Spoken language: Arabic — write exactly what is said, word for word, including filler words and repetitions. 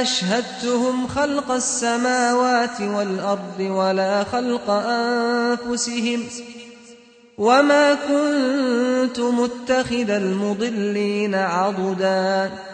أشهدتهم خلق السماوات والأرض ولا خلق أنفسهم وما كنت متخذ المضلين عضدا